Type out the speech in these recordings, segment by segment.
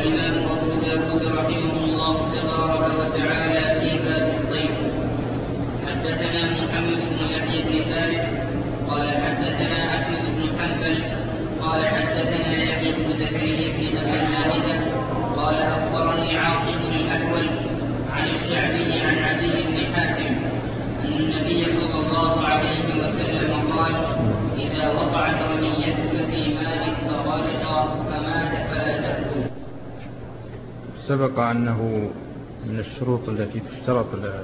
الإمام أبو داود رحمه الله تبارك وتعالى في باب الصيد. حدثنا محمد بن يحيى بن فارس قال حدثنا أحمد بن حنبل قال حدثنا يحيى بن زكريا بن أبي زائدة قال أخبرني عاصم بن الأحول عن الشعبي عن عدي بن حاتم أن النبي صلى الله عليه وسلم قال: إذا وقعت رميتك في ماء فغلق فمات فلا تأكل. سبق أنه من الشروط التي تشترط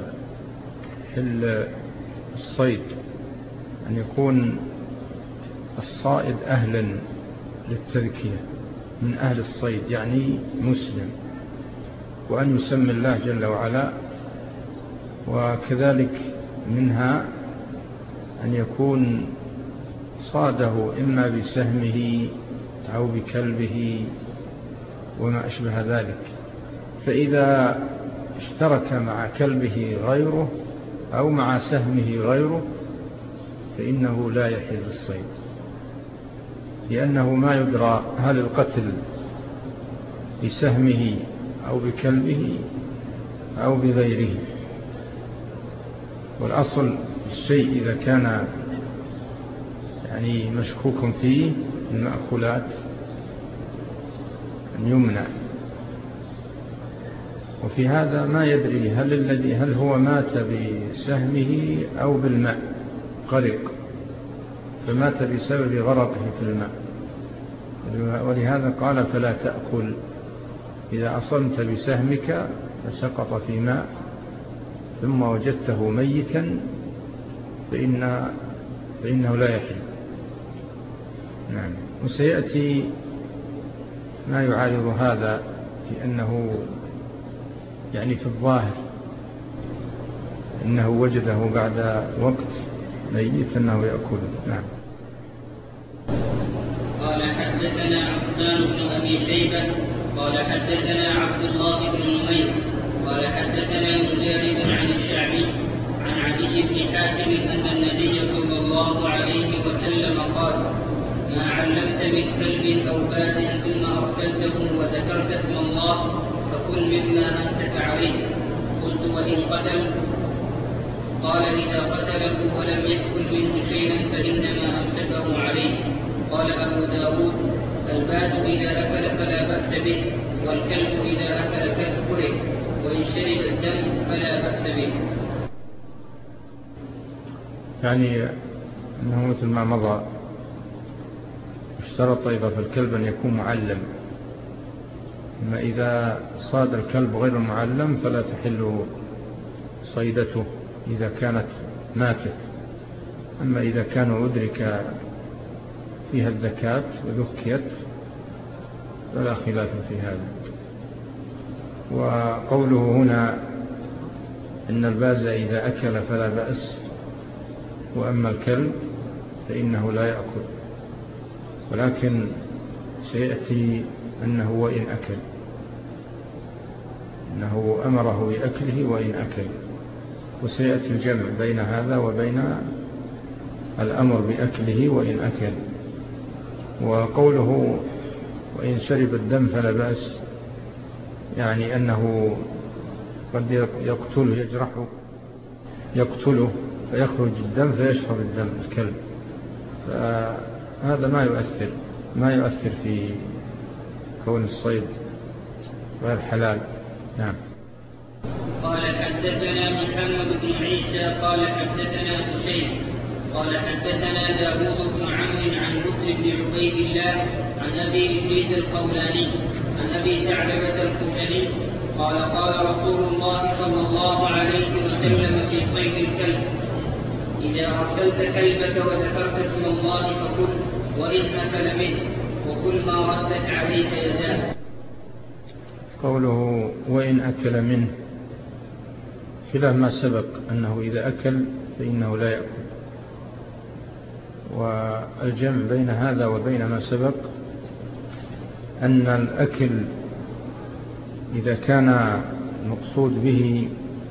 في الصيد أن يكون الصائد أهلا للتذكية من أهل الصيد، يعني مسلم، وأن يسمي الله جل وعلا. وكذلك منها أن يكون صاده إما بسهمه أو بكلبه وما أشبه ذلك، فإذا اشترك مع كلبه غيره أو مع سهمه غيره فإنه لا يحل الصيد، لأنه ما يدرى هل القتل بسهمه أو بكلبه أو بغيره. والأصل الشيء إذا كان يعني مشكوك فيه المأكولات أن يمنع. وفي هذا ما يدري هل هو مات بسهمه أو بالماء، غرق فمات بسبب غرقه في الماء، ولهذا قال: فلا تأكل. إذا أصلت بسهمك فسقط في ماء ثم وجدته ميتا فإنه لا يحل. نعم. وسيأتي ما يعارض هذا في أنه يعني في الظاهر إنه وجده بعد وقت ميت أنه يأكله. نعم. قال حدثنا عثمان بن أبي شيبة قال حدثنا عبد الله بن نمير قال حدثنا مجاهد عن الشعبي عن عدي بن حاتم أن النبي صلى الله عليه وسلم قال: ما علمت من كلب أو باد ثم أرسلته وذكرت اسم الله فكل مما أمسك عليه. قلت: وإن قتل؟ قال: إذا قتله ولم يأكل منه شيئا فإنما أمسكه عليه. قال أبو داود: الباد إذا أكل فلا بأس به، والكلب إذا أكل كفره، وإن شرب الدم فلا بأس به. يعني أنه مثل ما مضى اشترط أيضا في الكلب أن يكون معلم، أما إذا صاد الكلب غير معلم فلا تحل صيدته إذا كانت ماتت. أما إذا كان أدرك فيها الذكاة وذكيت فلا خلاف في هذا. وقوله هنا إن الباز إذا أكل فلا بأس، وأما الكلب فإنه لا يأكل، ولكن سيأتي أنه وإن أكل، أنه أمره بأكله وإن أكل، وسيأتي الجمع بين هذا وبين الأمر بأكله وإن أكل. وقوله وإن شرب الدم فلا بأس، يعني أنه قد يقتله، يجرحه، يقتله فيخرج الدم فيشرب الدم الكلب، فهذا ما يؤثر في كون الصيد غير حلال. نعم. قال حدثنا محمد بن عيسى قال حدثنا هشيم قال حدثنا داود بن عمرو عن بكر بن عبيد الله عن أبي إدريس الخولاني عن أبي ثعلبة الخشني قال قال رسول الله صلى الله عليه وسلم في صيد الكلب: إذا أرسلت كلبك وذكرت اسم الله فكل، وإن أكل منه، وكل ما ردت عليك يداه. قوله وإن أكل منه خلاف ما سبق أنه إذا أكل فإنه لا يأكل، والجمع بين هذا وبين ما سبق أن الأكل إذا كان المقصود به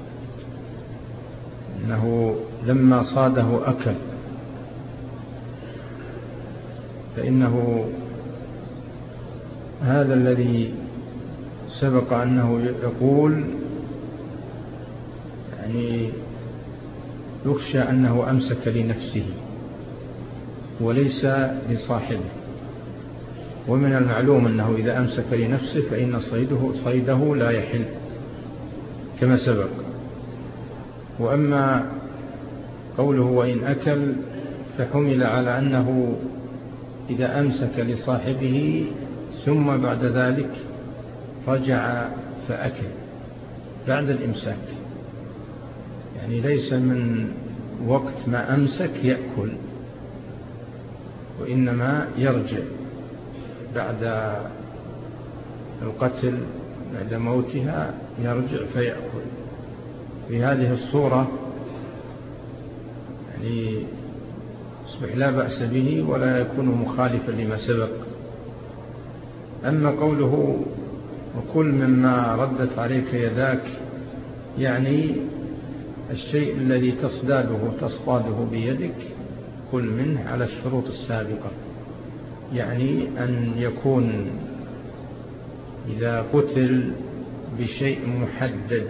أنه لما صاده أكل فإنه هذا الذي سبق أنه يقول يعني يخشى أنه أمسك لنفسه وليس لصاحبه، ومن المعلوم أنه إذا أمسك لنفسه فإن صيده لا يحل كما سبق. وأما قوله وإن أكل فحمل على أنه إذا أمسك لصاحبه ثم بعد ذلك رجع فأكل بعد الإمساك، يعني ليس من وقت ما أمسك يأكل، وإنما يرجع بعد القتل بعد موتها يرجع فيأكل. في هذه الصورة يعني يصبح لا بأس به ولا يكون مخالفا لما سبق. أما قوله وكل مما ردت عليك يداك، يعني الشيء الذي تصطاده بيدك كل منه على الشروط السابقة، يعني أن يكون إذا قتل بشيء محدد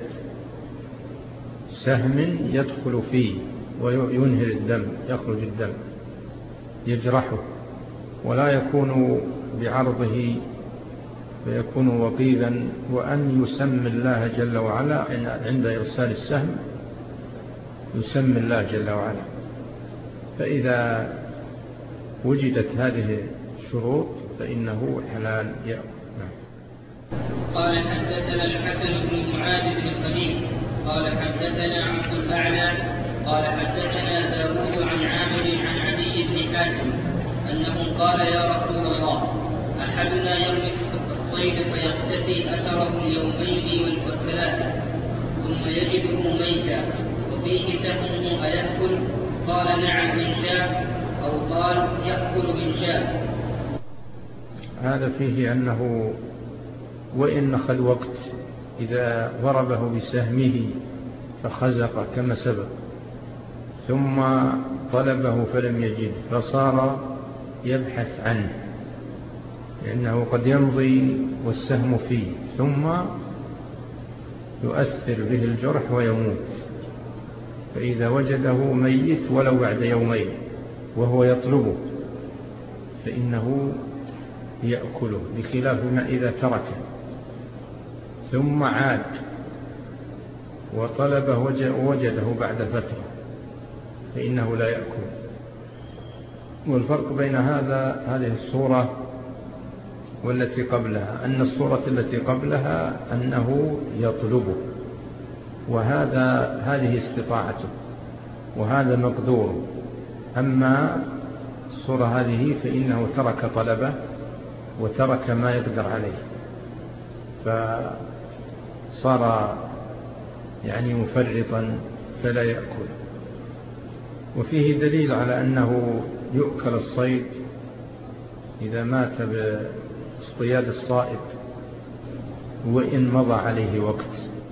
سهم يدخل فيه وينهر الدم، يخرج الدم يجرحه، ولا يكون بعرضه فيكون وقيدا، وأن يسمي الله جل وعلا عند إرسال السهم، يسمي الله جل وعلا. فإذا وجدت هذه الشروط فإنه حلال يأكل. قال حدثنا الحسن بن معاذ بن خليل قال حدثنا عبد الأعلى قال حدثنا داود عن عامر عن عدي بن حاتم أنه قال يا رسول الله أحدنا يرمي الصيد فيختفي أثره اليومين والثلاثة ثم يجده ميتا وفيه سهمه أيأكل؟ قال نعم إن شاء، أو قال يأكل إن شاء. هذا فيه أنه وإن أخذ وقت إذا ضربه بسهمه فخزق كما سبق ثم طلبه فلم يجد فصار يبحث عنه، لأنه قد يمضي والسهم فيه ثم يؤثر به الجرح ويموت، فإذا وجده ميت ولو بعد يومين وهو يطلبه فإنه يأكله، بخلاف ما إذا تركه ثم عاد وطلبه وجده بعد فترة فإنه لا يأكل. والفرق بين هذه الصورة والتي قبلها أن الصورة التي قبلها أنه يطلبه، هذه استطاعته وهذا مقدور. أما الصورة هذه فإنه ترك طلبه وترك ما يقدر عليه، فصار يعني مفرطا فلا يأكل. وفيه دليل على أنه يؤكل الصيد إذا مات باصطياد الصائد وإن مضى عليه وقت.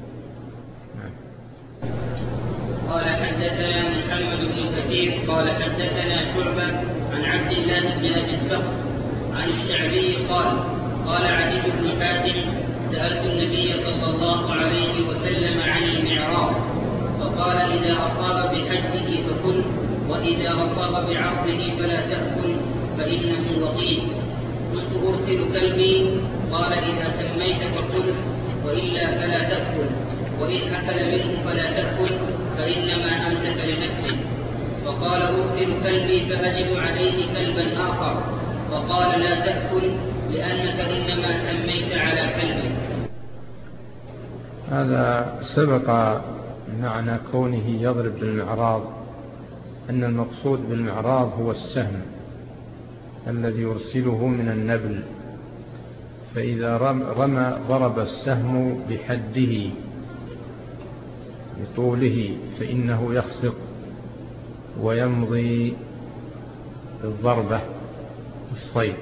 قال حدثنا محمد بن كثير قال حدثنا شعبة عن عبد الله بن أبي الصخر عن الشعبي قال عدي بن حاتم سألت النبي صلى الله عليه وسلم عن المعراض فقال إذا أصاب بحده فكل، وإذا أصاب بعرضه فلا تأكل فإنه وقيد. قلت أرسل كلبي؟ قال إذا سميت فكل وإلا فلا تأكل، وإن أكل منه فلا تأكل فإنما أمسك لنفسه. فقال أرسل كلبي فأجد عليه كلبا آخر، فقال لا تأكل لأنك إنما سميت على كلبك. هذا سبق معنى كونه يضرب بالمعراض أن المقصود بالمعراض هو السهم الذي يرسله من النبل، فإذا ضرب السهم بحده بطوله فإنه يخسق ويمضي بالضربة الصيد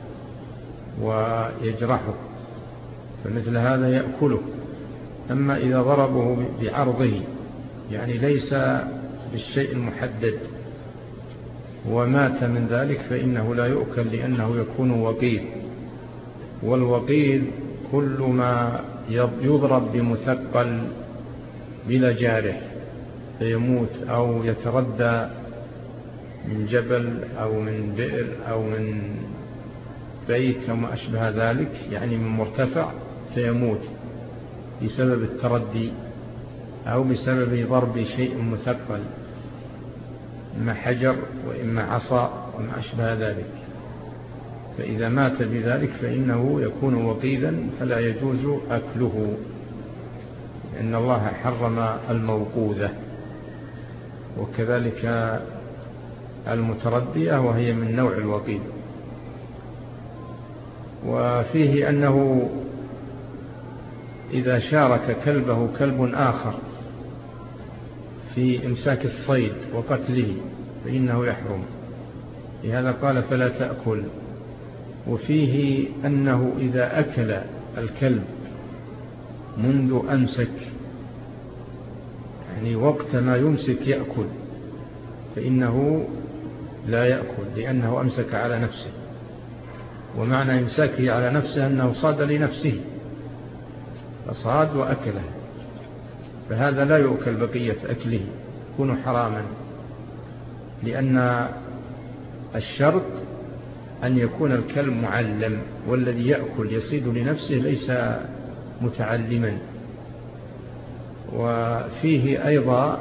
ويجرحه، فمثل هذا يأكله. أما إذا ضربه بعرضه يعني ليس بالشيء المحدد ومات من ذلك فإنه لا يؤكل، لأنه يكون وقيد، والوقيد كل ما يضرب بمثقل بلا جارح فيموت أو يتردى من جبل أو من بئر أو من بيت أو ما أشبه ذلك، يعني من مرتفع، فيموت بسبب التردي أو بسبب ضرب شيء مثقل، إما حجر وإما عصا وما أشبه ذلك. فإذا مات بذلك فإنه يكون وقيدا فلا يجوز أكله، لأن الله حرم الموقوذة، وكذلك المتردية وهي من نوع الوقيد. وفيه أنه إذا شارك كلبه كلب آخر في إمساك الصيد وقتله فإنه يحرم، لهذا قال فلا تأكل. وفيه أنه إذا أكل الكلب منذ أمسك، يعني وقت ما يمسك يأكل، فإنه لا يأكل لأنه أمسك على نفسه، ومعنى إمساكه على نفسه أنه صاد لنفسه فصاد وأكله، فهذا لا يؤكل بقية أكله، يكون حراما، لأن الشرط أن يكون الكلب معلم، والذي يأكل يصيد لنفسه ليس متعلما. وفيه أيضا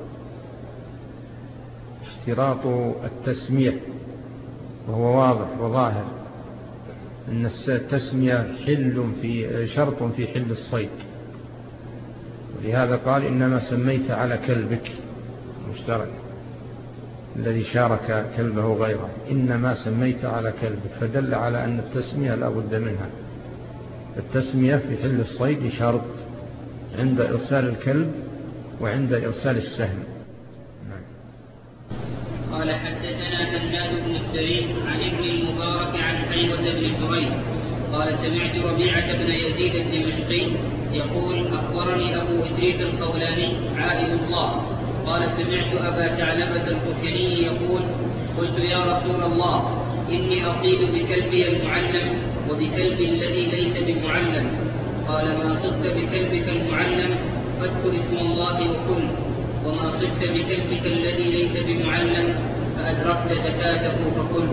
اشتراط التسمية، وهو واضح وظاهر أن التسمية شرط في حل الصيد، ولهذا قال إنما سميت على كلبك مشترك الذي شارك كلبه غيره، إنما سميت على كلبك، فدل على أن التسمية لا بد منها. التسمية في حل الصيد شرط عند إرسال الكلب وعند إرسال السهم. قال حدثنا هناد بن السري عن ابن المبارك عن حيوة بن حريث قال سمعت ربيعة بن يزيد الدمشقي يقول أخبرني أبو إدريس الخولاني عائل الله قال سمعت أبا ثعلبة الخشني يقول قلت يا رسول الله إني أصيد بكلبي المعلم وبكلب الذي ليس بمعلم. قال ما صدت بكلبك المعلم فاذكر اسم الله وكل، وما صدت بكلبك الذي ليس بمعلم فأدركت زكاته فكل.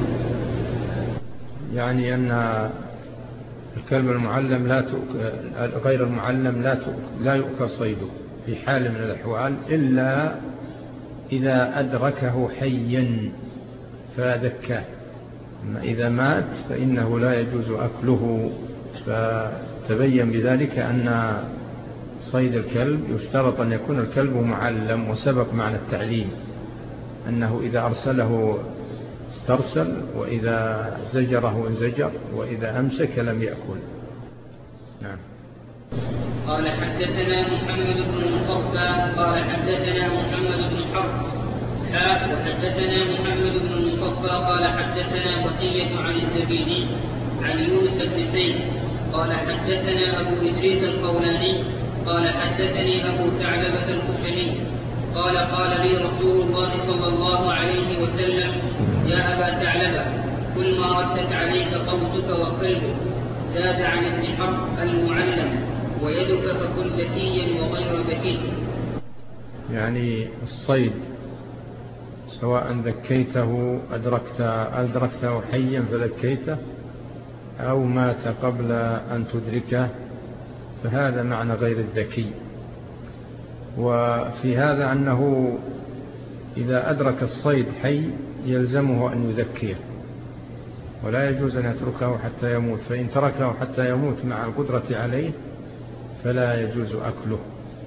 يعني أن الكلب المعلم غير المعلم لا يؤكل صيده في حال من الأحوال إلا إذا أدركه حيا فذكاه، أما إذا مات فإنه لا يجوز أكله. فتبين بذلك أن صيد الكلب يشترط أن يكون الكلب معلم، وسبق معنى التعليم أنه إذا أرسله استرسل، وإذا زجره انزجر، وإذا أمسك لم يأكل. نعم. قال حدثنا محمد بن المصفى قال حدثنا محمد بن حرب وحدثنا محمد بن المصفى قال حدثنا بقية عن الزبيدي عن يونس بن سيد قال حدثنا أبو إدريس الخولاني قال حدثني أبو ثعلبة الخشني قال قال لي رسول الله صلى الله عليه وسلم يا أبا ثعلبة كل ما ردت عليك قوسك وقلبك زاد عن ابن حرب المعلم ويدك فكن ذكيا وغير ذكي. يعني الصيد سواء ذكيته أدركته حيا فذكيته أو مات قبل أن تدركه فهذا معنى غير الذكي. وفي هذا أنه إذا أدرك الصيد حي يلزمه أن يذكيه، ولا يجوز أن يتركه حتى يموت، فإن تركه حتى يموت مع القدرة عليه فلا يجوز أكله،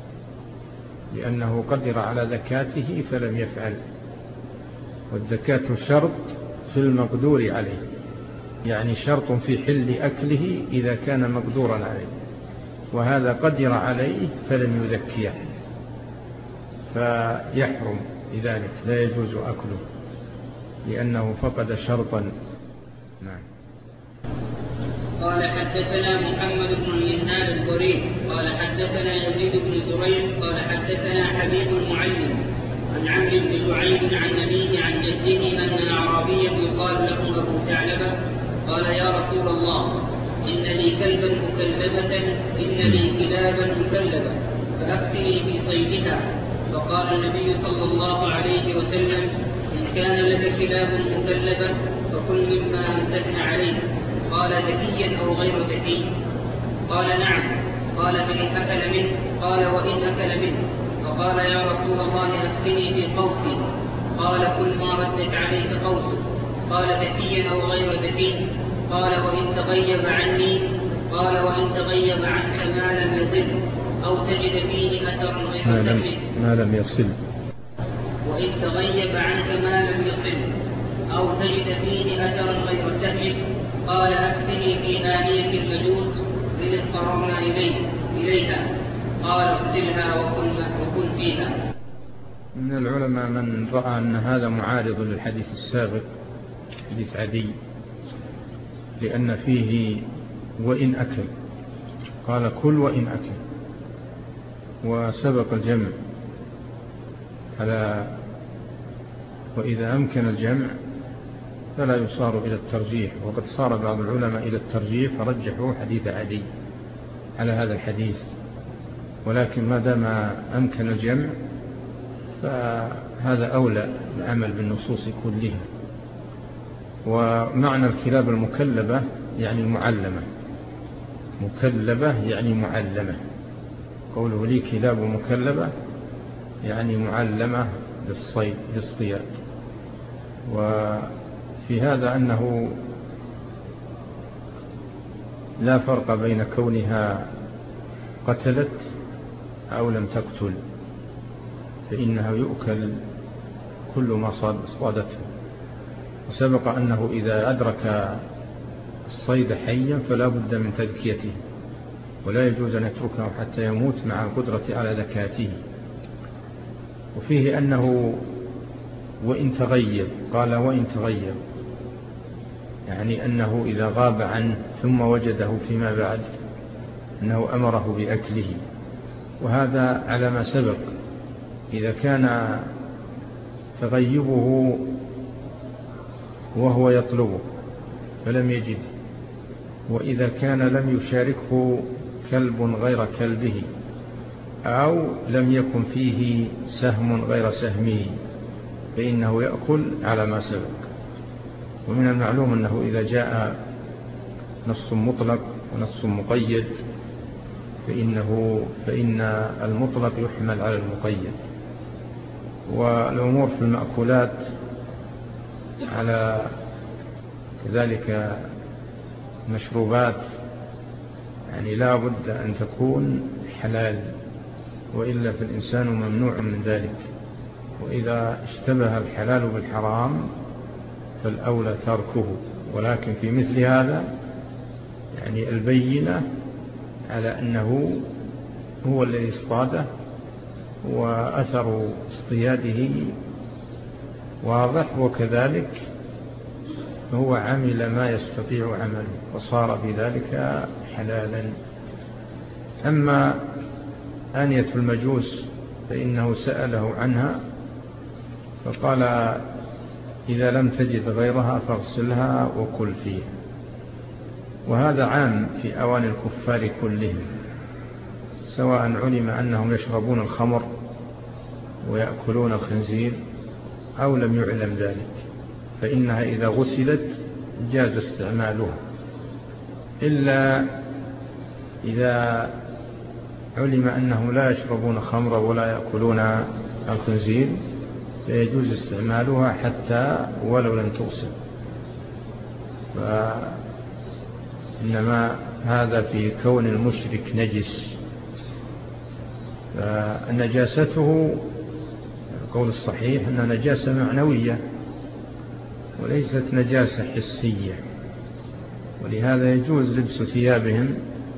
لأنه قدر على ذكاته فلم يفعل. والذكاة شرط في المقدور عليه، يعني شرط في حل أكله إذا كان مقدورا عليه، وهذا قدر عليه فلم يذكيه فيحرم بذلك، لا يجوز أكله لأنه فقد شرطا. نعم. قال حدثنا محمد بن المنهال الضرير قال حدثنا يزيد بن زريع قال حدثنا حبيب المعلم عن عمرو بن شعيب عن أبيه عن جده أن أعرابيا يقال له أبو ثعلبة قال يا رسول الله إن لي كلابا مكلبة فأفتني في صيدها. فقال النبي صلى الله عليه وسلم: إن كان لك كلاب مكلبة فكل مما أمسكن عليه. قال: ذكيا أو غير ذكي؟ قال: نعم. قال: فإن أكل منه؟ قال: وإن أكل منه. فقال: يا رسول الله أفتني في قوسي. قال: كل ما ردت عليك قوسك. قال: ذكيا أو غير ذكي؟ قال: وإن تغيب عني؟ قال: وإن تغيب عنك ما لم يضل أو تجد فيه أثرا غير سهمه. ما لم يصل. وإن تغيب عنك ما لم يصل أو تجد فيه أثرا غير سهمه. قال: أفتني في آنية المجوس من اضطررنا إليها. قال: اغسلها وكن فيها. من العلماء من رأى أن هذا معارض للحديث السابق، حديث عدي، لأن فيه وإن أكل، قال: كل وإن أكل، وسبق الجمع على وإذا أمكن الجمع فلا يصار إلى الترجيح. وقد صار بعض العلماء إلى الترجيح فرجحوا حديث عدي على هذا الحديث، ولكن ما دام أمكن الجمع فهذا أولى العمل بالنصوص كلها. ومعنى الكلاب المكلبة يعني المعلمة، مكلبة يعني معلمة. قوله لي كلاب مكلبة يعني معلمة للصيد للاصطياد. وفي هذا أنه لا فرق بين كونها قتلت أو لم تقتل، فإنها يؤكل كل ما صادته. وسبق أنه إذا أدرك الصيد حيا فلا بد من تذكيته، ولا يجوز أن يتركه حتى يموت مع القدرة على ذكاته. وفيه أنه وإن تغيب، قال: وإن تغيب، يعني أنه إذا غاب عنه ثم وجده فيما بعد أنه أمره بأكله. وهذا على ما سبق، إذا كان تغيبه وهو يطلبه فلم يجد، وإذا كان لم يشاركه كلب غير كلبه، أو لم يكن فيه سهم غير سهمه، فإنه يأكل على ما سبق. ومن المعلوم أنه إذا جاء نص مطلق ونص مقيد فإن المطلق يحمل على المقيد. والأمور في المأكولات على كذلك مشروبات، يعني لا بد أن تكون حلال، وإلا فالإنسان ممنوع من ذلك. وإذا اشتبه الحلال بالحرام فالأولى تركه. ولكن في مثل هذا يعني البينة على أنه هو الذي اصطاده وأثر اصطياده واضح، وكذلك هو عمل ما يستطيع عمله وصار بذلك حلالا. أما آنية المجوس فإنه سأله عنها فقال: إذا لم تجد غيرها فاغسلها وكل فيها. وهذا عام في أواني الكفار كلهم، سواء علم أنهم يشربون الخمر ويأكلون الخنزير أو لم يعلم ذلك، فإنها إذا غسلت جاز استعمالها، إلا إذا علم أنهم لا يشربون خمرا ولا يأكلون الخنزير فيجوز استعمالها حتى ولو لم تغسل. فإنما هذا في كون المشرك نجس، فنجاسته القول الصحيح أن نجاسة معنوية وليست نجاسة حسية، ولهذا يجوز لبس ثيابهم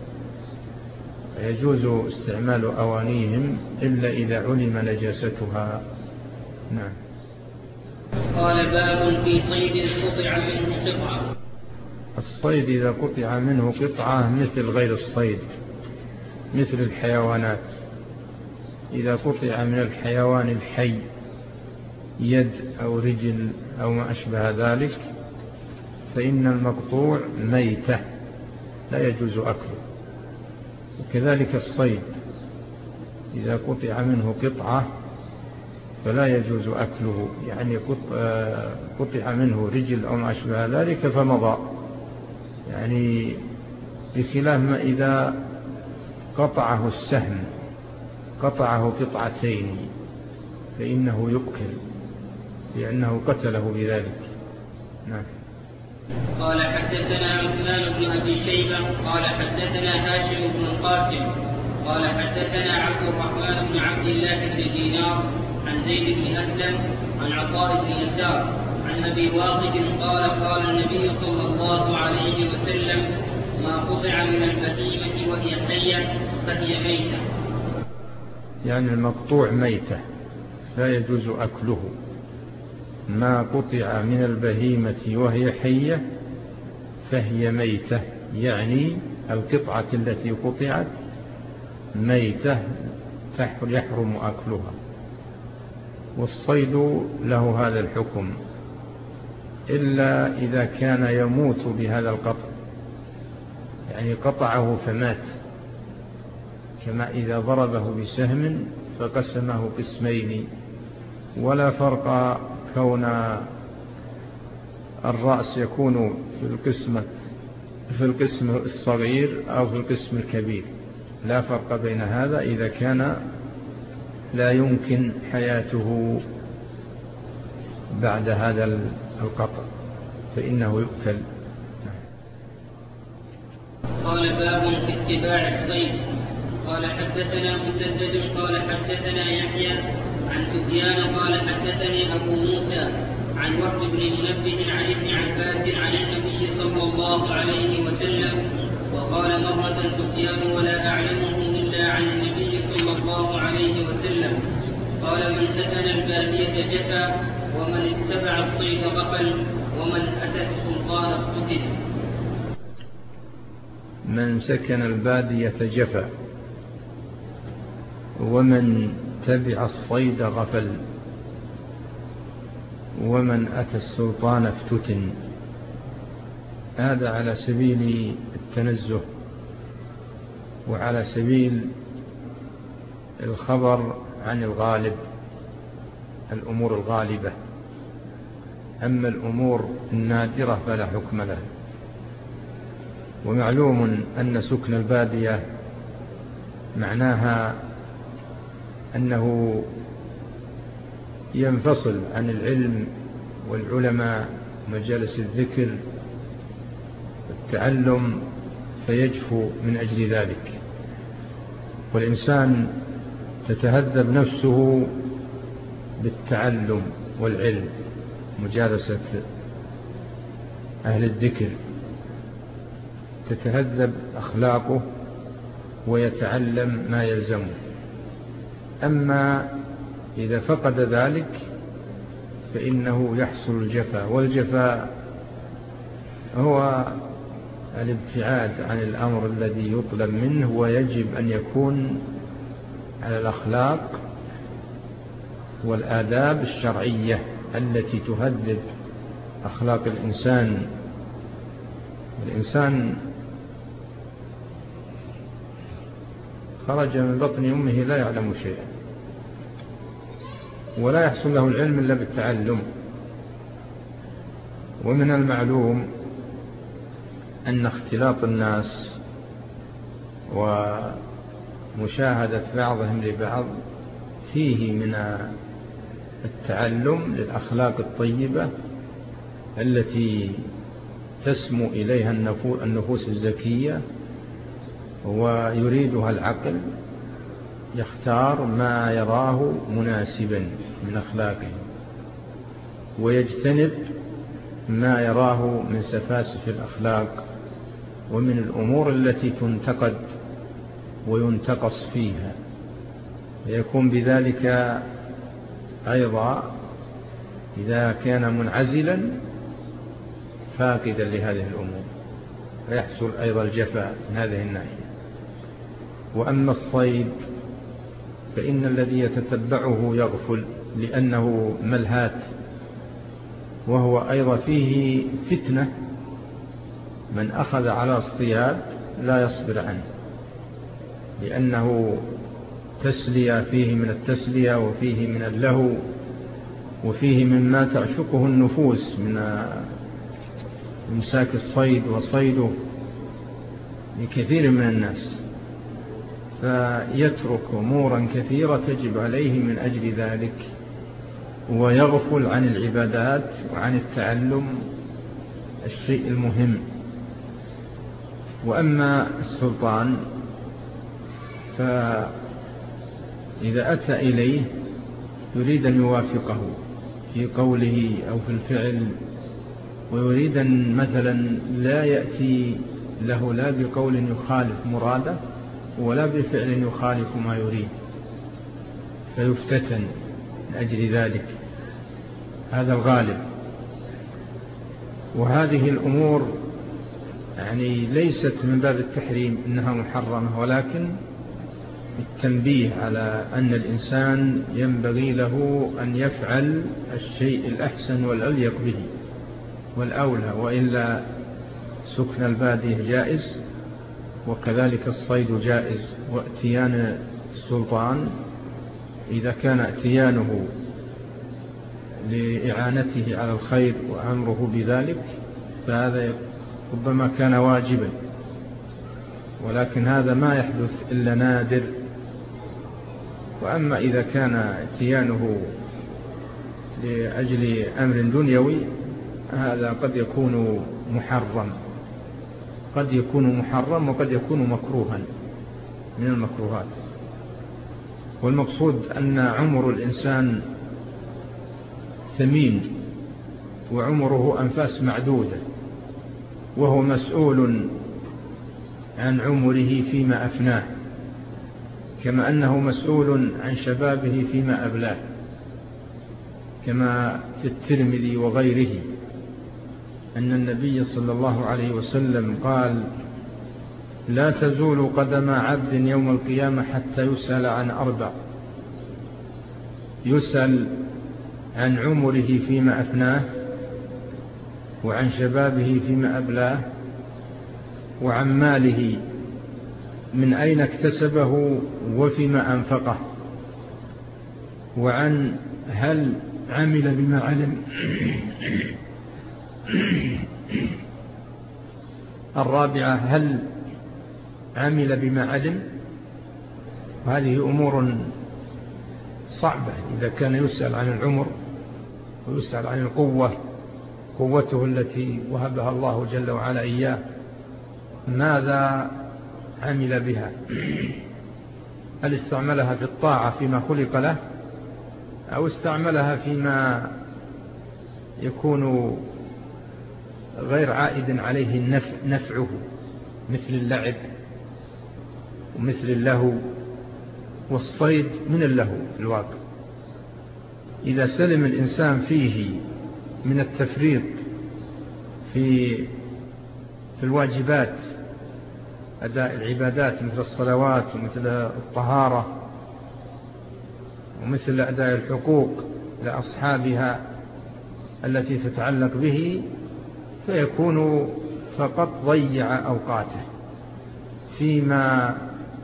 ويجوز استعمال أوانيهم إلا إذا علم نجاستها. نعم. قال: باب في صيد قطع منه قطعة. الصيد إذا قطع منه قطعة مثل غير الصيد، مثل الحيوانات، إذا قطع من الحيوان الحي يد أو رجل أو ما أشبه ذلك فإن المقطوع ميتة لا يجوز أكله. وكذلك الصيد إذا قطع منه قطعة فلا يجوز أكله، يعني قطع منه رجل أو ما أشبه ذلك فمضى، يعني بخلاف ما إذا قطعه السهم، قطعه قطعتين فإنه يؤكل لأنه قتله بذلك. نعم. قال حدثنا عثمان بن أبي شيبة قال حدثنا هاشم بن القاسم قال حدثنا عبد الرحمن بن عبد الله بن دينار عن زيد بن أسلم عن عطاء بن يسار عن أبي واقد قال قال النبي صلى الله عليه وسلم ما قطع من البهيمة وهي حية فهي ميتة. يعني المقطوع ميتة لا يجوز أكله. ما قطع من البهيمة وهي حية فهي ميتة، يعني القطعة التي قطعت ميتة يحرم أكلها. والصيد له هذا الحكم إلا إذا كان يموت بهذا القطع، يعني قطعه فمات، كما إذا ضربه بسهم فقسمه قسمين، ولا فرق كون الرأس يكون في القسم الصغير أو في القسم الكبير، لا فرق بين هذا إذا كان لا يمكن حياته بعد هذا القطع فإنه يؤكل. قال باب في اتباع الصيد. قال حدثنا مسدد قال حدثنا يحيى عن سفيان قال حدثني أبو موسى عن وهب بن منبه عن ابن عباس عن النبي صلى الله عليه وسلم وقال مرة سفيان ولا أعلمه إلا عن النبي صلى الله عليه وسلم قال من سكن البادية جفا ومن اتبع الصيد غفل ومن أتى السلطان اقتتل. من سكن البادية جفا ومن تبع الصيد غفل ومن أتى السلطان افتتن. هذا على سبيل التنزه وعلى سبيل الخبر عن الغالب، الأمور الغالبة. أما الأمور النادرة فلا حكم لها. ومعلوم أن سكن البادية معناها أنه ينفصل عن العلم والعلماء مجالس الذكر والتعلم فيجفو من أجل ذلك، والإنسان تتهذب نفسه بالتعلم والعلم، مجالسة أهل الذكر، تتهذب أخلاقه ويتعلم ما يلزمه. أما إذا فقد ذلك فإنه يحصل الجفا، والجفا هو الابتعاد عن الأمر الذي يطلب منه، ويجب أن يكون على الأخلاق والآداب الشرعية التي تهذب أخلاق الإنسان. الإنسان خرج من بطن أمه لا يعلم شيئا، ولا يحصل له العلم إلا بالتعلم. ومن المعلوم أن اختلاط الناس ومشاهدة بعضهم لبعض فيه من التعلم للأخلاق الطيبة التي تسمو إليها النفوس الزكية ويريدها العقل، يختار ما يراه مناسبا من أخلاقه ويجتنب ما يراه من سفاسف الأخلاق ومن الأمور التي تنتقد وينتقص فيها، ويكون بذلك أيضا إذا كان منعزلا فاقدا لهذه الأمور، فيحصل أيضا الجفاء من هذه الناحية. وأما الصيد فإن الذي يتتبعه يغفل لأنه ملهات، وهو أيضا فيه فتنة من أخذ على اصطياد لا يصبر عنه، لأنه تسلية، فيه من التسلية وفيه من اللهو وفيه مما تعشقه النفوس من إمساك الصيد وصيده لكثير من الناس، فيترك أمورا كثيرة تجب عليه من أجل ذلك، ويغفل عن العبادات وعن التعلم الشيء المهم. وأما السلطان فإذا أتى إليه يريد أن يوافقه في قوله أو في الفعل، ويريد أن مثلا لا يأتي له لا بقول يخالف مراده ولا بفعل يخالف ما يريد، فيفتتن من أجل ذلك. هذا الغالب. وهذه الأمور يعني ليست من باب التحريم إنها محرمة، ولكن التنبيه على أن الإنسان ينبغي له أن يفعل الشيء الأحسن والأليق به والأولى، وإلا سكن البادية جائز، وكذلك الصيد جائز. واتيان السلطان إذا كان اتيانه لإعانته على الخير وأمره بذلك فهذا ربما كان واجبا، ولكن هذا ما يحدث إلا نادر. وأما إذا كان اتيانه لأجل أمر دنيوي هذا قد يكون محرم، قد يكون محرم وقد يكون مكروها من المكروهات. والمقصود أن عمر الإنسان ثمين، وعمره أنفاس معدودة، وهو مسؤول عن عمره فيما أفناه، كما أنه مسؤول عن شبابه فيما أبلاه، كما في الترمذي وغيره أن النبي صلى الله عليه وسلم قال: لا تزول قدم عبد يوم القيامة حتى يسأل عن أربع: يسأل عن عمره فيما أفناه، وعن شبابه فيما أبلاه، وعن ماله من أين اكتسبه وفيما أنفقه، وعن هل عمل بما علم. الرابعة: هل عمل بما علم. وهذه أمور صعبة إذا كان يسأل عن العمر ويسأل عن القوة، قوته التي وهبها الله جل وعلا إياه، ماذا عمل بها؟ هل استعملها في الطاعة فيما خلق له، أو استعملها فيما يكون غير عائد عليه نفعه، مثل اللعب ومثل اللهو، والصيد من اللهو في الواقع. إذا سلم الإنسان فيه من التفريط في الواجبات، أداء العبادات مثل الصلوات ومثل الطهارة ومثل أداء الحقوق لأصحابها التي تتعلق به، فيكون فقط ضيع أوقاته فيما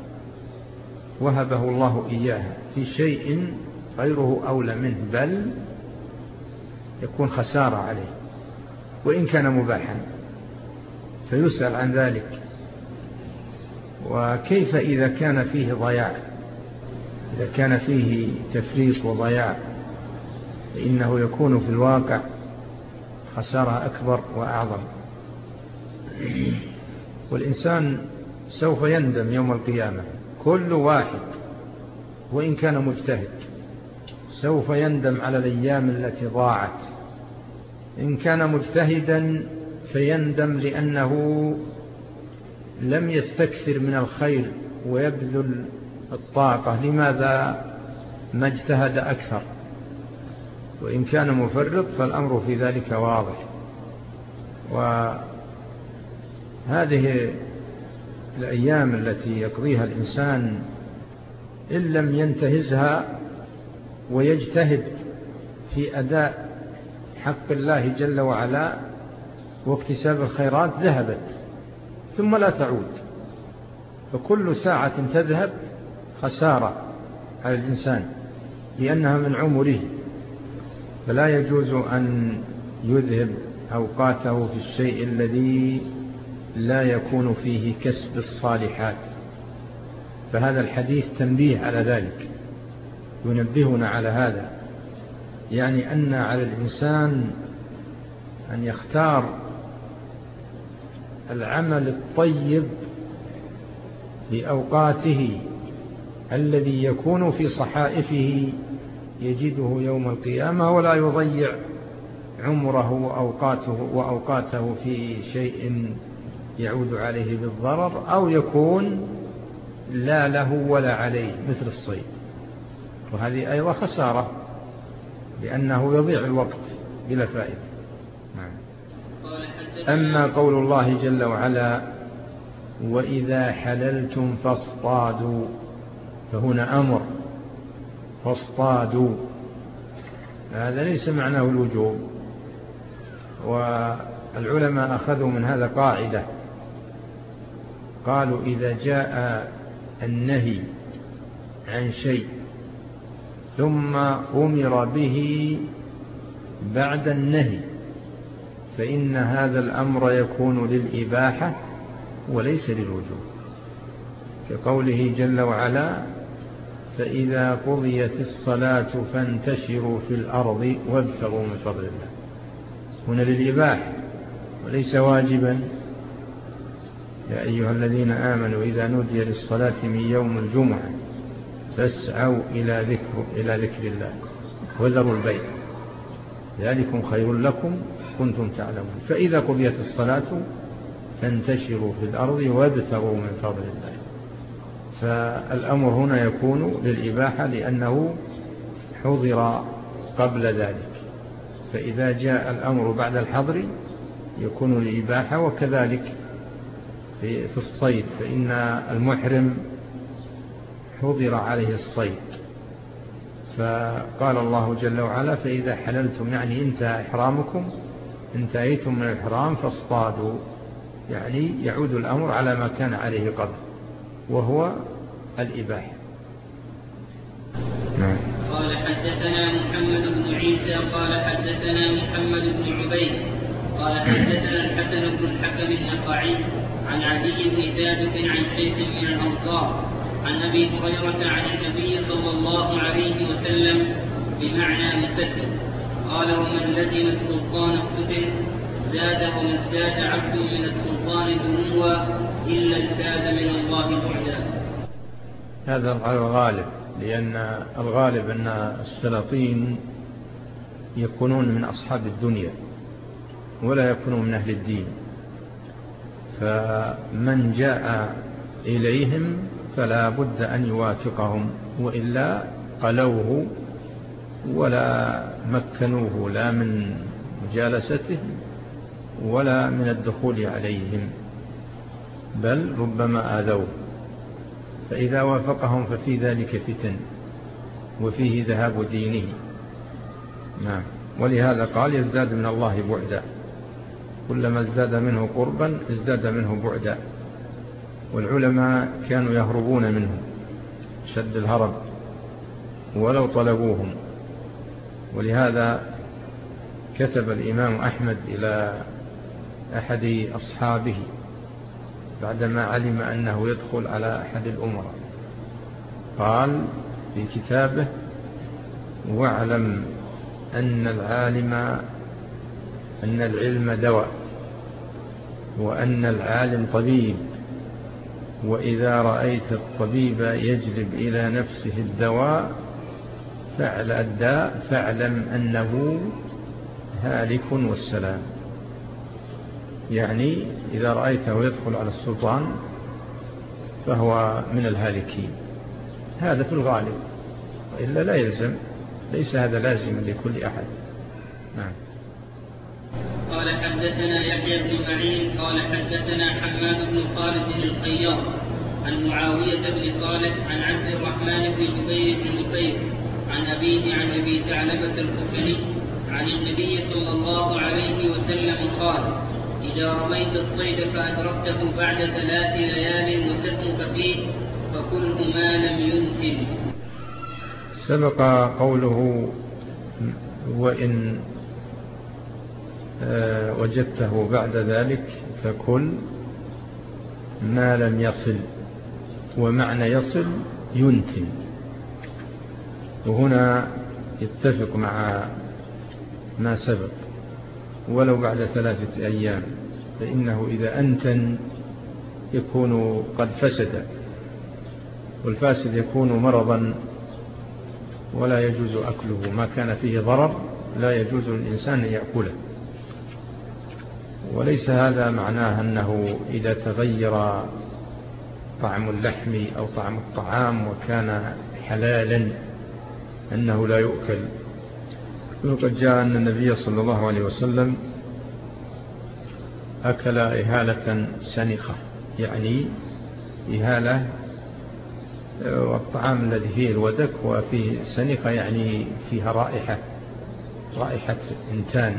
وهبه الله إياه في شيء غيره أولى منه، بل يكون خسارة عليه وإن كان مباحا، فيسأل عن ذلك. وكيف إذا كان فيه ضياع؟ إذا كان فيه تفريط وضياع فإنه يكون في الواقع خسارة أكبر وأعظم. والإنسان سوف يندم يوم القيامة، كل واحد وإن كان مجتهد سوف يندم على الأيام التي ضاعت. إن كان مجتهدا فيندم لأنه لم يستكثر من الخير ويبذل الطاقة، لماذا ما اجتهد أكثر؟ وإن كان مفرط فالأمر في ذلك واضح. وهذه الأيام التي يقضيها الإنسان إن لم ينتهزها ويجتهد في أداء حق الله جل وعلا واكتساب الخيرات ذهبت، ثم لا تعود، فكل ساعة تذهب خسارة على الإنسان لأنها من عمره، فلا يجوز أن يذهب أوقاته في الشيء الذي لا يكون فيه كسب الصالحات. فهذا الحديث تنبيه على ذلك، ينبهنا على هذا، يعني أن على الإنسان أن يختار العمل الطيب لأوقاته الذي يكون في صحائفه يجده يوم القيامة، ولا يضيع عمره وأوقاته في شيء يعود عليه بالضرر أو يكون لا له ولا عليه مثل الصيد، وهذه أيضا خسارة لأنه يضيع الوقت بلا فائدة. أما قول الله جل وعلا وإذا حللتم فاصطادوا، فهنا أمر فاصطادوا، هذا ليس معناه الوجوب، والعلماء أخذوا من هذا قاعدة، قالوا إذا جاء النهي عن شيء ثم أمر به بعد النهي فإن هذا الأمر يكون للإباحة وليس للوجوب، كقوله جل وعلا فإذا قضيت الصلاة فانتشروا في الأرض وابتغوا من فضل الله، هنا للإباحة وليس واجبا. يا أيها الذين آمنوا إذا نودي للصلاة من يوم الجمعة فاسعوا إلى ذكر الله وذروا البيع ذلكم خير لكم كنتم تعلمون. فإذا قضيت الصلاة فانتشروا في الأرض وابتغوا من فضل الله، فالأمر هنا يكون للإباحة لأنه حضر قبل ذلك، فإذا جاء الأمر بعد الحظر يكون للإباحة. وكذلك في الصيد، فإن المحرم حضر عليه الصيد، فقال الله جل وعلا فإذا حللتم، يعني انتهى إحرامكم، انتهيتم من الإحرام فاصطادوا، يعني يعود الأمر على ما كان عليه قبل وهو الإباحة. قال حدثنا محمد بن عيسى قال حدثنا محمد بن عبيد قال حدثنا الحسن بن الحكم النخعي عن عدي بن ثابت عن شيخ من الأنصار عن أبي هريرة عن النبي صلى الله عليه وسلم بمعنى مسدد قال ومن لزم السلطان افتتن زاد وما ازداد عبد من السلطان دنوا إلا ازداد من الله بعدا. هذا الغالب، لأن الغالب أن السلاطين يكونون من أصحاب الدنيا ولا يكونون من أهل الدين، فمن جاء إليهم فلا بد أن يوافقهم، وإلا قلوه ولا مكنوه لا من مجالسته ولا من الدخول عليهم، بل ربما آذوه، فإذا وافقهم ففي ذلك فتن وفيه ذهاب دينه. نعم، ولهذا قال يزداد من الله بعدا، كلما ازداد منه قربا ازداد منه بعدا، والعلماء كانوا يهربون منه شد الهرب ولو طلبوهم. ولهذا كتب الإمام أحمد إلى أحد أصحابه بعدما علم أنه يدخل على أحد الأمراء، قال في كتابه واعلم أن العلم دواء وأن العالم طبيب، وإذا رأيت الطبيب يجلب إلى نفسه الدواء فاعلم أنه هالك والسلام. يعني إذا رأيته يدخل على السلطان فهو من الهالكين، هذا في الغالب، وإلا لا يلزم، ليس هذا لازم لكل أحد. نعم. قال حدثنا يحيى بن معين قال حدثنا حماد بن خالد الخياط عن معاوية بن صالح عن عبد الرحمن بن جبير بن نفير عن أبيه عن أبي ثعلبة الخشني عن النبي صلى الله عليه وسلم قال إذا رميت الصيد فأدركته بعد 3 ليال وسهمك فيه فكله ما لم ينتن. سبق قوله وإن وجدته بعد ذلك فكل ما لم يصل، ومعنى يصل ينتن، وهنا يتفق مع ما سبق. ولو بعد 3 أيام، فإنه إذا أنتن يكون قد فسد، والفاسد يكون مرضا ولا يجوز أكله. ما كان فيه ضرر لا يجوز للإنسان أن يأكله. وليس هذا معناه أنه إذا تغير طعم اللحم أو طعم الطعام وكان حلالا أنه لا يؤكل. وقد جاء أن النبي صلى الله عليه وسلم أكل إهالة سنخة، يعني إهالة والطعام الذي فيه الودك وفيه سنخة يعني فيها رائحة إنتان،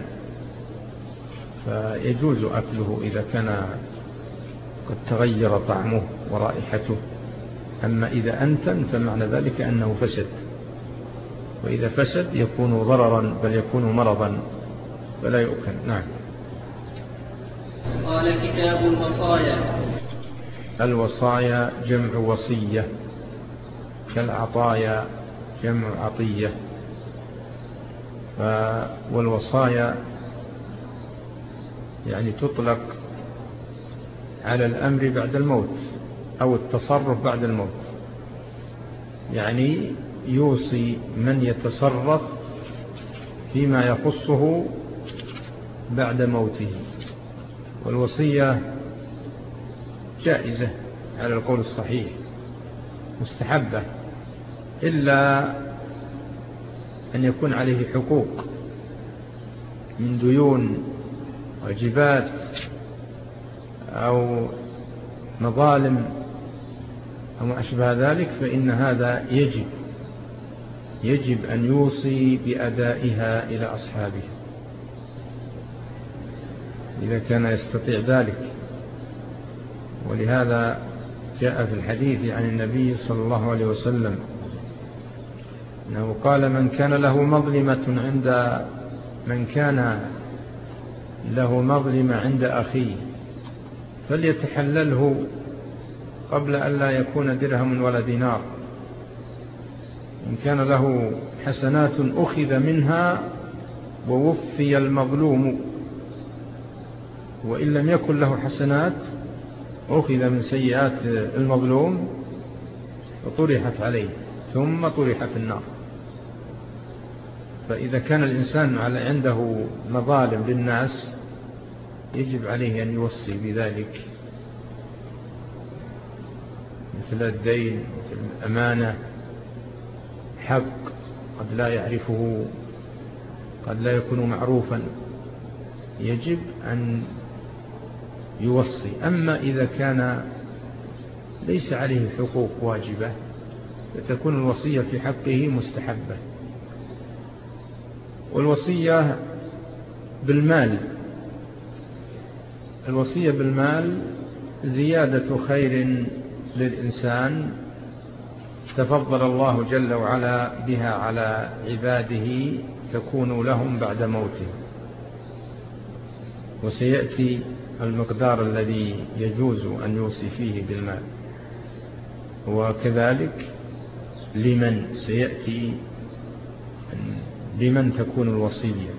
فيجوز أكله إذا كان قد تغير طعمه ورائحته. أما إذا أنتن فمعنى ذلك أنه فسد، وإذا فسد يكون ضررا بل يكون مرضا فلا يؤكل. نعم. قال كتاب الوصايا. الوصايا جمع وصية، كالعطايا جمع عطية. والوصايا يعني تطلق على الأمر بعد الموت أو التصرف بعد الموت، يعني يوصي من يتصرف فيما يخصه بعد موته. والوصية جائزة على القول الصحيح، مستحبة، إلا أن يكون عليه حقوق من ديون واجبات أو مظالم أو ما أشبه ذلك، فإن هذا يجب أن يوصي بأدائها إلى أصحابه إذا كان يستطيع ذلك. ولهذا جاء في الحديث عن النبي صلى الله عليه وسلم أنه قال: من كان له مظلمة عند أخيه فليتحلله قبل أن لا يكون درهم ولا دينار. إن كان له حسنات أخذ منها ووفي المظلوم، وإن لم يكن له حسنات أخذ من سيئات المظلوم وطرحت عليه ثم طرح في النار. فإذا كان الإنسان عنده مظالم للناس يجب عليه أن يوصي بذلك، مثل الدين، مثل الأمانة، حق قد لا يعرفه، قد لا يكون معروفا، يجب أن يوصي. أما إذا كان ليس عليه حقوق واجبة فتكون الوصية في حقه مستحبة. والوصية بالمال، الوصية بالمال زيادة خير للإنسان تفضل الله جل وعلا بها على عباده تكون لهم بعد موته. وسيأتي المقدار الذي يجوز أن يوصي فيه بالمال، وكذلك لمن سيأتي لمن تكون الوصية.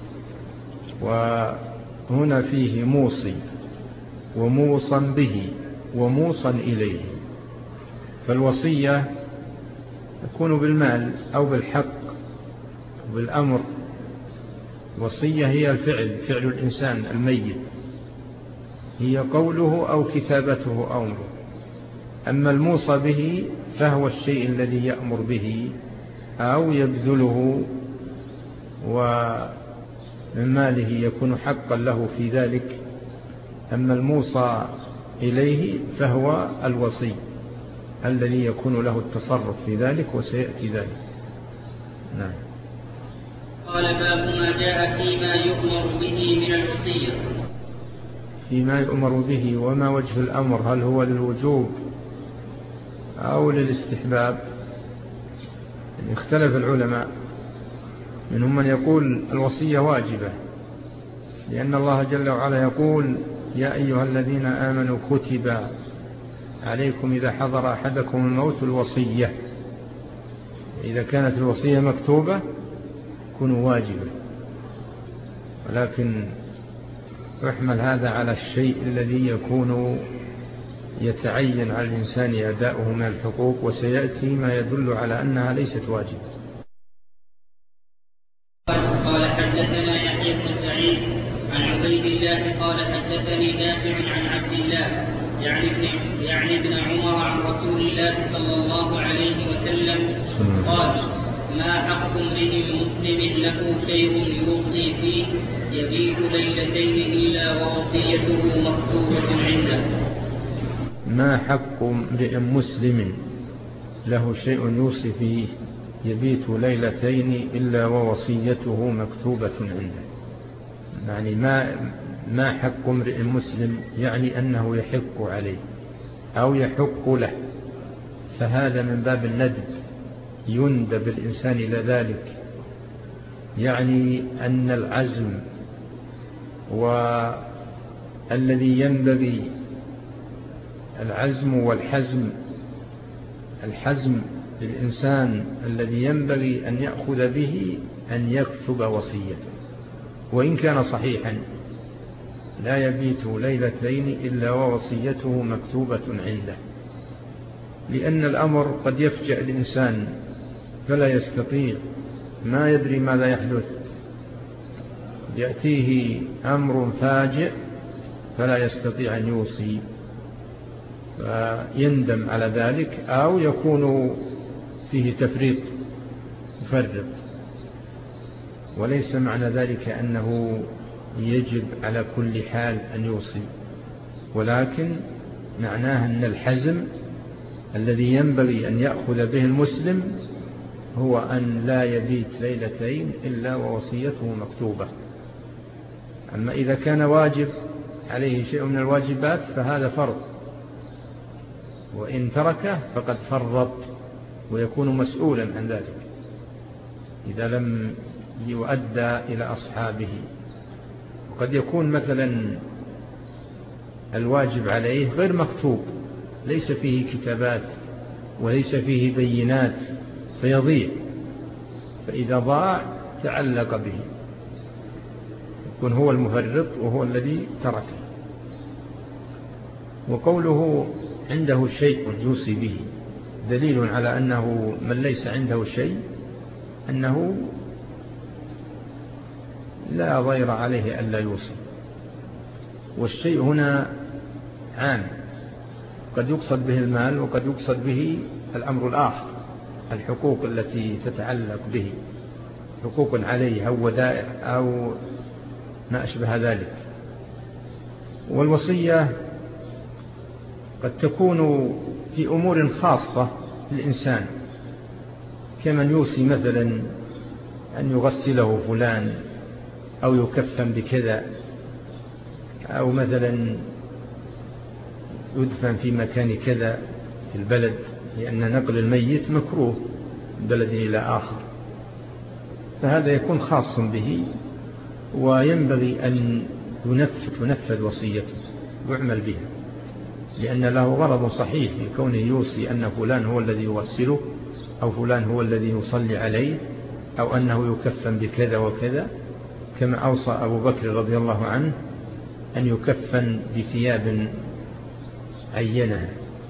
وهنا فيه موصي وموصى به وموصى إليه. فالوصية تكون بالمال أو بالحق بالأمر. الوصية هي الفعل، فعل الإنسان الميت، هي قوله أو كتابته أو أمره. أما الموصى به فهو الشيء الذي يأمر به أو يبذله ومن ماله يكون حقا له في ذلك. أما الموصى إليه فهو الوصي الذي يكون له التصرف في ذلك، وسيأتي ذلك. نعم. قال: باب ما جاء فيما يؤمر به من الوصية. فيما يؤمر به، وما وجه الأمر، هل هو للوجوب أو للاستحباب. اختلف العلماء، منهم من يقول الوصية واجبة، لأن الله جل وعلا يقول: يا أيها الذين آمنوا كتب عليكم إذا حضر أحدكم الموت الوصية. إذا كانت الوصية مكتوبة تكون واجبة، ولكن يحمل هذا على الشيء الذي يكون يتعين على الإنسان أداؤه من الحقوق، وسيأتي ما يدل على أنها ليست واجبة. قال حدثنا يحيى بن سعيد عن عبيد الله قال حدثني نافع عن عبد الله يعني ابن عمر عن رسول الله صلى الله عليه وسلم قال: ما حق امرئ مسلم له شيء يوصي فيه يبيت ليلتين إلا ووصيته مكتوبة عنده. ما حق امرئ مسلم له شيء يوصي فيه يبيت ليلتين إلا ووصيته مكتوبة عنده. يعني ما حق امرئ مسلم يعني أنه يحق عليه أو يحق له، فهذا من باب الندب، يندب الإنسان إلى ذلك. يعني أن العزم والذي ينبغي العزم والحزم، الحزم للإنسان الذي ينبغي أن يأخذ به أن يكتب وصيته، وإن كان صحيحا لا يبيت ليلتين إلا ووصيته مكتوبة عنده، لأن الأمر قد يفجأ الإنسان فلا يستطيع، ما يدري ماذا يحدث، يأتيه أمر فاجئ فلا يستطيع أن يوصي، فيندم على ذلك، أو يكون فيه تفريط يفرط. وليس معنى ذلك أنه يجب على كل حال أن يوصي، ولكن معناه أن الحزم الذي ينبغي أن يأخذ به المسلم هو أن لا يبيت ليلتين إلا ووصيته مكتوبة. أما إذا كان واجب عليه شيء من الواجبات فهذا فرض، وإن تركه فقد فرط ويكون مسؤولا عن ذلك إذا لم يؤدى إلى أصحابه. وقد يكون مثلا الواجب عليه غير مكتوب، ليس فيه كتابات وليس فيه بينات، فيضيع، فإذا ضاع تعلق به، يكون هو المفرط وهو الذي تركه. وقوله عنده شيء يوصي به دليل على أنه من ليس عنده شيء أنه لا ضير عليه ألا يوصي. والشيء هنا عام، قد يقصد به المال وقد يقصد به الأمر الآخر، الحقوق التي تتعلق به، حقوق عليه أو ودائع أو ما أشبه ذلك. والوصية قد تكون في أمور خاصة للإنسان، كمن يوصي مثلا أن يغسله فلان أو يكفن بكذا، أو مثلا يدفن في مكان كذا في البلد، لأن نقل الميت مكروه من بلد إلى آخر، فهذا يكون خاص به وينبغي أن ينفذ وصيته ويعمل بها، لأن له غرض صحيح في كونه يوصي أن فلان هو الذي يغسله، أو فلان هو الذي يصلي عليه، أو أنه يكفن بكذا وكذا، كما أوصى أبو بكر رضي الله عنه أن يكفن بثياب عينها.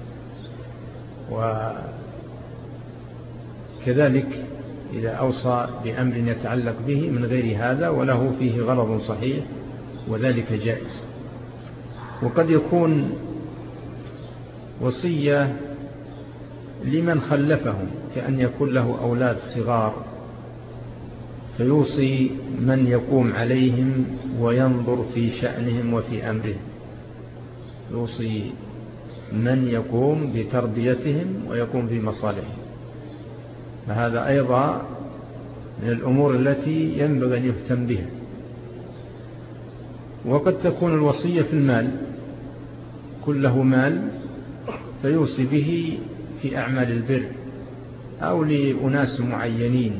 وكذلك إذا أوصى بأمر يتعلق به من غير هذا وله فيه غرض صحيح وذلك جائز. وقد يكون وصية لمن خلفهم، كأن يكون له أولاد صغار فيوصي من يقوم عليهم وينظر في شأنهم وفي أمرهم، يوصي من يقوم بتربيتهم ويقوم بمصالحهم، فهذا أيضا من الأمور التي ينبغي أن يهتم بها. وقد تكون الوصية في المال، كله مال فيوصي به في أعمال البر أو لأناس معينين،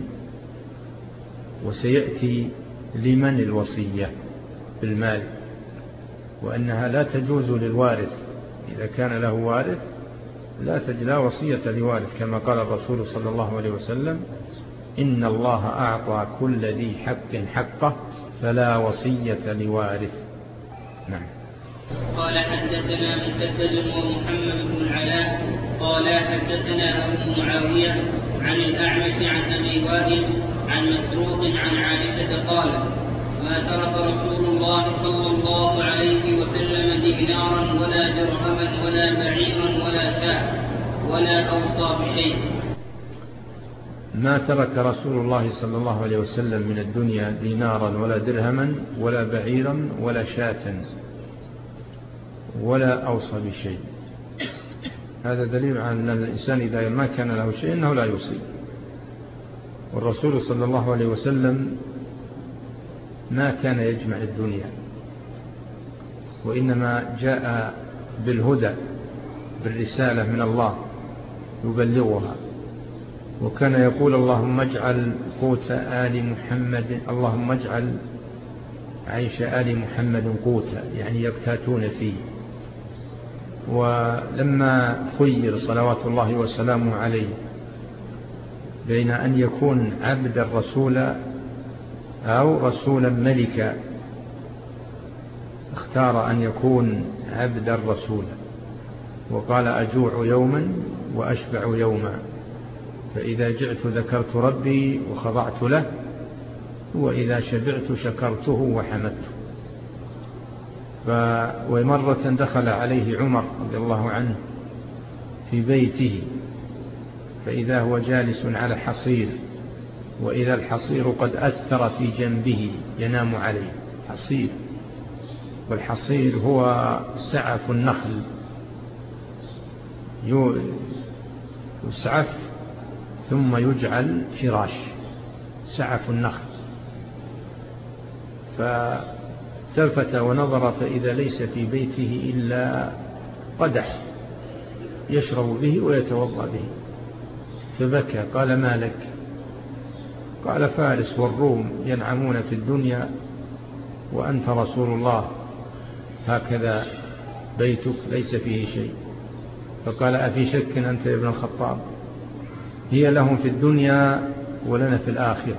وسيأتي لمن الوصية بالمال، وأنها لا تجوز للوارث إذا كان له وارث، لا وصية لوارث، كما قال الرسول صلى الله عليه وسلم: إن الله أعطى كل ذي حق حقه فلا وصية لوارث. نعم. قال حدثنا مسدد ومحمد بن العلاء قال حدثنا أبو معاوية عن الأعمش عن أبي وائل عن مسروق عن عائشة قالت: ما ترك رسول الله صلى الله عليه وسلم دينارا ولا درهما ولا بعيرا ولا شاة ولا أوصى بشيء. ما ترك رسول الله صلى الله عليه وسلم من الدنيا دينارا ولا درهما ولا بعيرا ولا شاة ولا أوصى بشيء. هذا دليل على أن الإنسان إذا ما كان له شيء أنه لا يوصي. والرسول صلى الله عليه وسلم ما كان يجمع الدنيا، وإنما جاء بالهدى بالرسالة من الله يبلغها، وكان يقول: اللهم اجعل قوت آل محمد، اللهم اجعل عيش آل محمد قوتا، يعني يقتاتون فيه. ولما خير صلوات الله وسلامه عليه بين أن يكون عبدا رسولا أو رسولا ملكا، اختار أن يكون عبدا رسولا، وقال: أجوع يوما وأشبع يوما، فإذا جعت ذكرت ربي وخضعت له، وإذا شبعت شكرته وحمدته. ومرة دخل عليه عمر رضي الله عنه في بيته، فإذا هو جالس على حصير، وإذا الحصير قد أثر في جنبه ينام عليه. حصير، والحصير هو سعف النخل، يسعف ثم يجعل فراش، سعف النخل. فالتفت ونظر فإذا ليس في بيته إلا قدح يشرب به ويتوضأ به، فبكى. قال: ما لك؟ قال: فارس والروم ينعمون في الدنيا وأنت رسول الله، هكذا بيتك ليس فيه شيء. فقال: أفي شك أنت يا ابن الخطاب؟ هي لهم في الدنيا ولنا في الآخرة.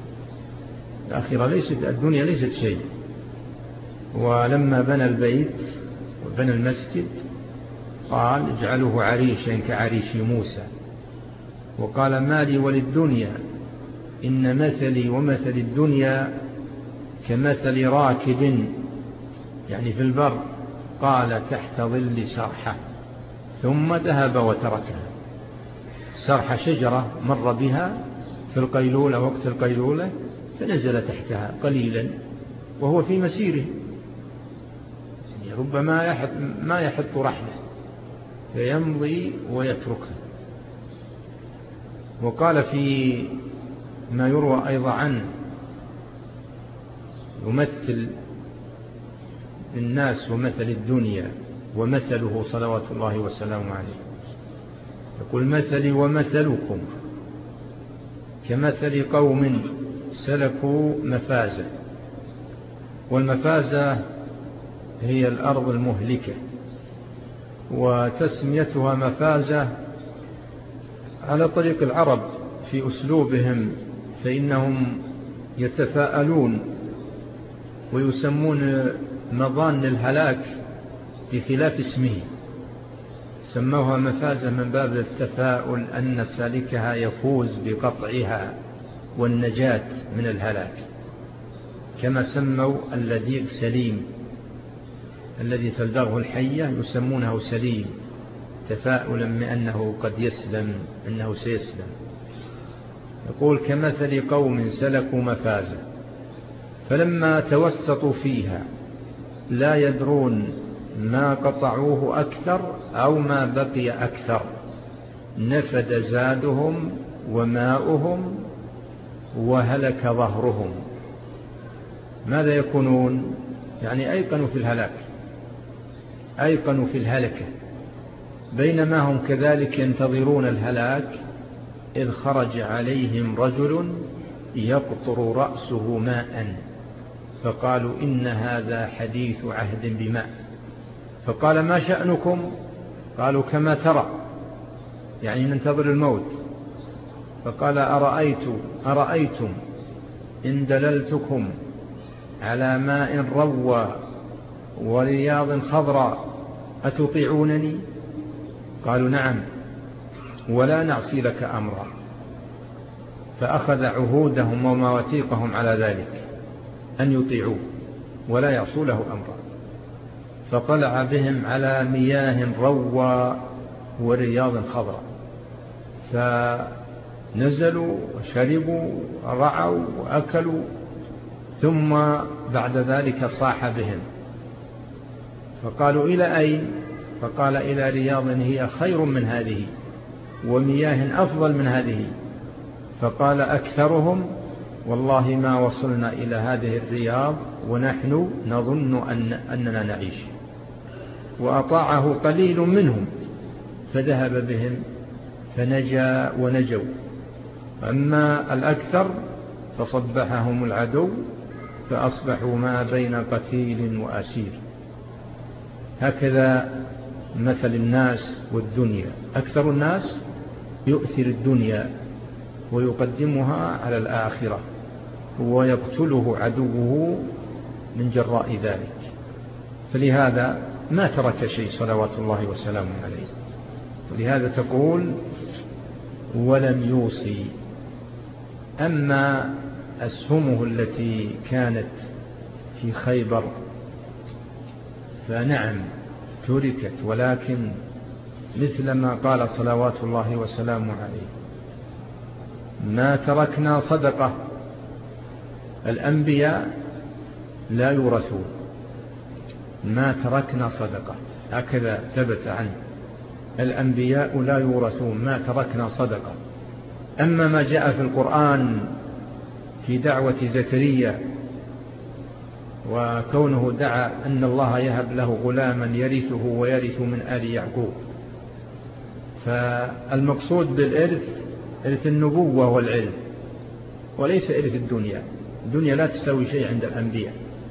الدنيا ليست شيء. ولما بنى البيت وبنى المسجد قال: اجعله عريشا كعريش موسى. وقال: مالي وللدنيا إن مثلي ومثل الدنيا كمثل راكب، يعني في البر، قال: تحت ظل سرحة، ثم ذهب وتركها. سرحة شجرة مر بها في القيلولة، وقت القيلولة، فنزل تحتها قليلا وهو في مسيره، يعني ربما ما يحط رحله فيمضي ويتركها. وقال في ما يروى أيضا عنه: يمثل الناس ومثل الدنيا ومثله صلوات الله وسلامه عليه، يقول: مثلي ومثلكم كمثل قوم سلكوا مفازة. والمفازة هي الأرض المهلكة، وتسميتها مفازة على طريق العرب في أسلوبهم، فإنهم يتفاءلون ويسمون مظان الهلاك بخلاف اسمه، سموها مفازة من باب التفاؤل أن سالكها يفوز بقطعها والنجاة من الهلاك، كما سموا اللذيذ سليم، الذي تلدغه الحية يسمونه سليم، تفاؤلا بأنه قد يسلم، أنه سيسلم. يقول: كمثل قوم سلكوا مفازة فلما توسطوا فيها لا يدرون ما قطعوه أكثر أو ما بقي أكثر، نفد زادهم وماؤهم وهلك ظهرهم. ماذا يكونون؟ يعني أيقنوا في الهلاك، أيقنوا في الهلكة. بينما هم كذلك ينتظرون الهلاك إذ خرج عليهم رجل يقطر رأسه ماء فقالوا إن هذا حديث عهد بماء. فقال ما شأنكم؟ قالوا كما ترى، يعني ننتظر الموت. فقال أرأيتم إن دللتكم على ماء روى ورياض خضراء أتطيعونني؟ قالوا نعم ولا نعصي لك أمرا. فأخذ عهودهم ومواثيقهم على ذلك أن يطيعوه ولا يعصوا له أمرا. فطلع بهم على مياه روى ورياض خضراء، فنزلوا وشربوا ورعوا وأكلوا، ثم بعد ذلك صاح بهم. فقالوا إلى أين؟ فقال إلى رياض هي خير من هذه ومياه أفضل من هذه. فقال أكثرهم والله ما وصلنا إلى هذه الرياض ونحن نظن أننا نعيش. وأطاعه قليل منهم فذهب بهم فنجا ونجوا. أما الأكثر فصبحهم العدو فأصبحوا ما بين قتيل وأسير. هكذا مثل الناس والدنيا. أكثر الناس يؤثر الدنيا ويقدمها على الآخرة ويقتله عدوه من جراء ذلك. فلهذا ما ترك شيء صلوات الله وسلامه عليه. ولهذا تقول ولم يوصي. أما أسهمه التي كانت في خيبر فنعم تركت، ولكن مثل ما قال صلوات الله وسلامه عليه ما تركنا صدقة. الأنبياء لا يورثون، ما تركنا صدقة، هكذا ثبت عنه. الأنبياء لا يورثون، ما تركنا صدقة. أما ما جاء في القرآن في دعوة زكريا وكونه دعا أن الله يهب له غلاما يرثه ويرث من آل يعقوب، فالمقصود بالإرث إرث النبوة والعلم وليس إرث الدنيا. الدنيا لا تساوي شيء عند الأنبياء.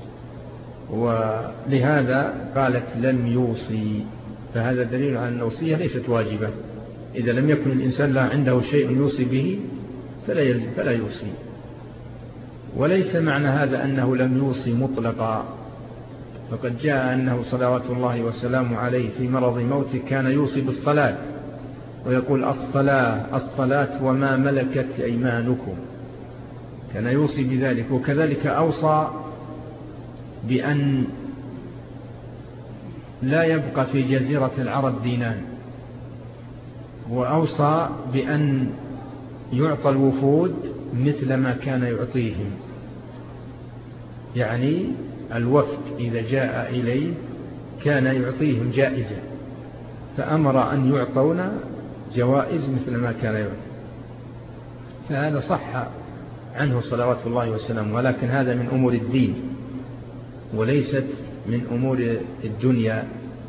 ولهذا قالت لم يوصي، فهذا دليل على أن الوصية ليست واجبة. إذا لم يكن الإنسان لا عنده شيء يوصي به فلا يوصي. وليس معنى هذا أنه لم يوصي مطلقا، فقد جاء أنه صلوات الله وسلامه عليه في مرض موته كان يوصي بالصلاة ويقول الصلاة وما ملكت أيمانكم، كان يوصي بذلك. وكذلك أوصى بأن لا يبقى في جزيرة العرب دينان، وأوصى بأن يعطى الوفود مثل ما كان يعطيهم، يعني الوفد إذا جاء إليه كان يعطيهم جائزة، فأمر أن يعطونا جوائز مثل ما كان يعطي. فهذا صح عنه صلوات الله وسلامه، ولكن هذا من أمور الدين وليست من أمور الدنيا.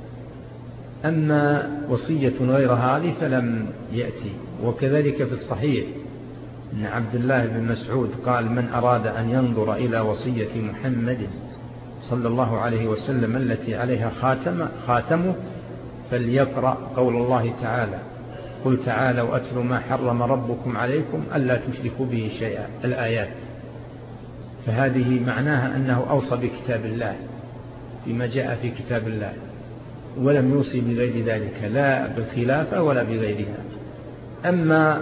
أما وصية غير هذه فلم يأتي. وكذلك في الصحيح أن عبد الله بن مسعود قال من أراد أن ينظر إلى وصية محمد صلى الله عليه وسلم التي عليها خاتمه فليقرأ قول الله تعالى قل تعالوا أتل ما حرم ربكم عليكم ألا تشركوا به شيئا، الآيات. فهذه معناها أنه أوصى بكتاب الله بما جاء في كتاب الله، ولم يوصي بغير ذلك لا بالخلافة ولا بغيرها. أما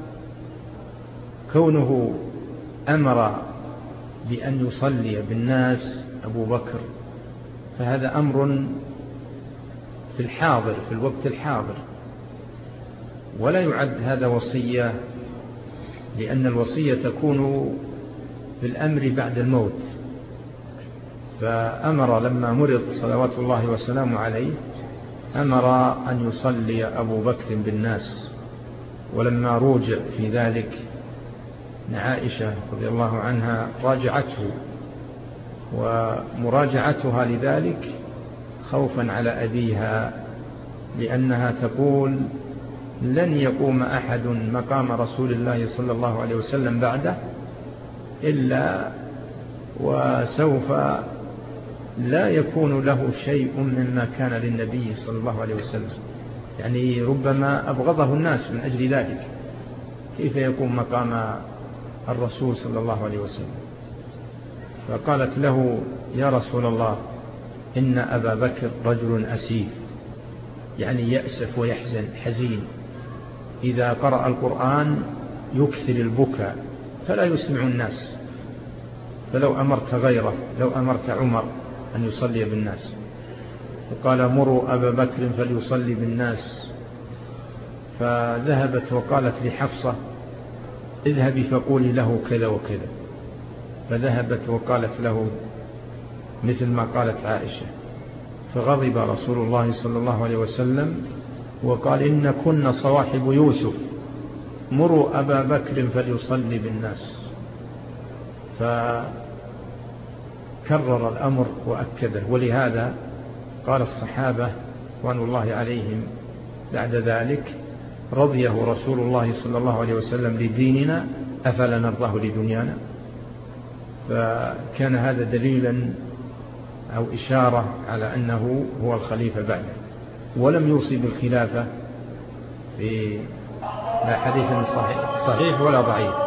كونه أمر بأن يصلي بالناس أبو بكر فهذا أمر في الحاضر، في الوقت الحاضر، ولا يعد هذا وصية، لأن الوصية تكون بالأمر بعد الموت. فأمر لما مرض صلوات الله وسلامه عليه أمر أن يصلي أبو بكر بالناس. ولما روجع في ذلك عائشة رضي الله عنها راجعته ومراجعتها لذلك خوفا على أبيها، لأنها تقول لن يقوم أحد مقام رسول الله صلى الله عليه وسلم بعده إلا وسوف لا يكون له شيء مما كان للنبي صلى الله عليه وسلم، يعني ربما أبغضه الناس من أجل ذلك، كيف يقوم مقام الرسول صلى الله عليه وسلم. فقالت له يا رسول الله إن أبا بكر رجل أسيف، يعني يأسف ويحزن حزين، إذا قرأ القرآن يكثر البكاء فلا يسمع الناس، فلو أمرت غيره، لو أمرت عمر أن يصلي بالناس، وقال مروا أبا بكر فليصلي بالناس. فذهبت وقالت لحفصة اذهبي فقولي له كذا وكذا، فذهبت وقالت له مثل ما قالت عائشة، فغضب رسول الله صلى الله عليه وسلم وقال إن كنا صواحب يوسف مروا أبا بكر فليصلي بالناس. فكرر الأمر وأكده، ولهذا قال الصحابة رضوان الله عليهم بعد ذلك رضيه رسول الله صلى الله عليه وسلم لديننا أفلا نرضاه لدنيانا. فكان هذا دليلا أو إشارة على أنه هو الخليفة بعده، ولم يوصي بالخلافة في لا حديث صحيح ولا ضعيف.